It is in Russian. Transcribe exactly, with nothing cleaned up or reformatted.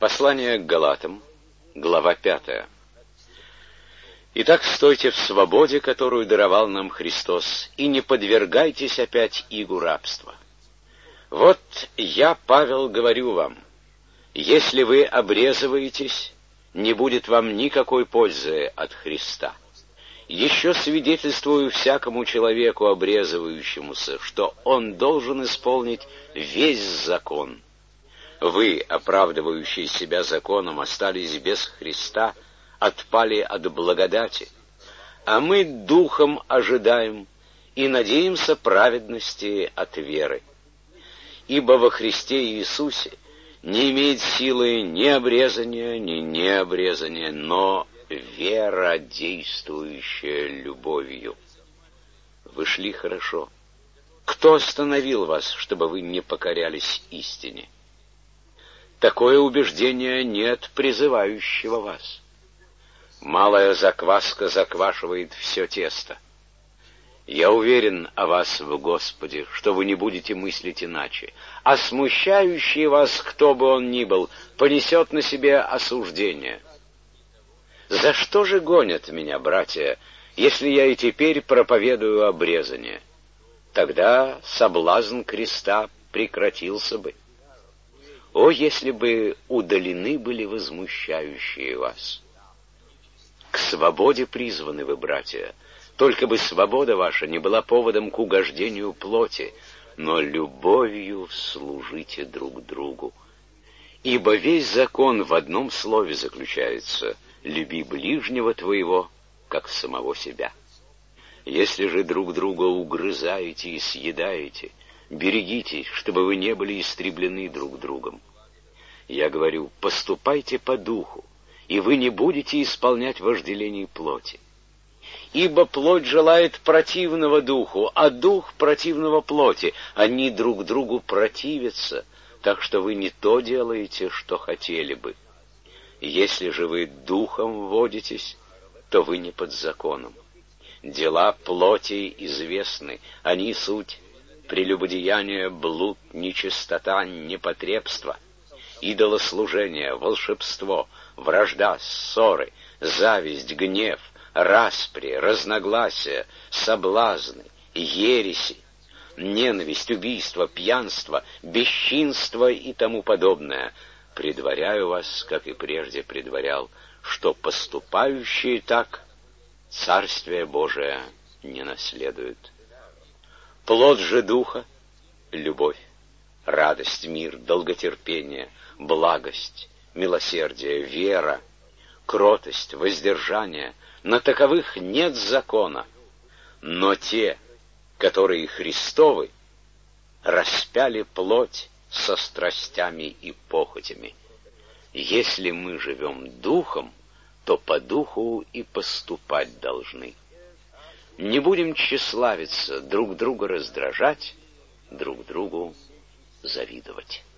Послание к Галатам, глава пятая. Итак, стойте в свободе, которую даровал нам Христос, и не подвергайтесь опять игу рабства. Вот я, Павел, говорю вам, если вы обрезываетесь, не будет вам никакой пользы от Христа. Еще свидетельствую всякому человеку, обрезывающемуся, что он должен исполнить весь закон. Вы, оправдывающие себя законом, остались без Христа, отпали от благодати, а мы духом ожидаем и надеемся праведности от веры. Ибо во Христе Иисусе не имеет силы ни обрезания, ни необрезания, но вера, действующая любовью. Вы шли хорошо. Кто остановил вас, чтобы вы не покорялись истине? Такое убеждение нет призывающего вас. Малая закваска заквашивает все тесто. Я уверен о вас в Господе, что вы не будете мыслить иначе, а смущающий вас, кто бы он ни был, понесет на себе осуждение. За что же гонят меня, братья, если я и теперь проповедую обрезание? Тогда соблазн креста прекратился бы. О, если бы удалены были возмущающие вас! К свободе призваны вы, братья, только бы свобода ваша не была поводом к угождению плоти, но любовью служите друг другу. Ибо весь закон в одном слове заключается: люби ближнего твоего, как самого себя. Если же друг друга угрызаете и съедаете, берегитесь, чтобы вы не были истреблены друг другом. Я говорю, поступайте по духу, и вы не будете исполнять вожделений плоти. Ибо плоть желает противного духу, а дух противного плоти. Они друг другу противятся, так что вы не то делаете, что хотели бы. Если же вы духом водитесь, то вы не под законом. Дела плоти известны, они суть прелюбодеяние, блуд, нечистота, непотребство, идолослужение, волшебство, вражда, ссоры, зависть, гнев, распри, разногласия, соблазны, ереси, ненависть, убийство, пьянство, бесчинство и тому подобное. Предваряю вас, как и прежде предварял, что поступающие так Царствие Божие не наследуют. Плод же Духа — любовь, радость, мир, долготерпение, благость, милосердие, вера, кротость, воздержание. На таковых нет закона. Но те, которые Христовы, распяли плоть со страстями и похотями. Если мы живем духом, то по духу и поступать должны. Не будем тщеславиться, друг друга раздражать, друг другу завидовать.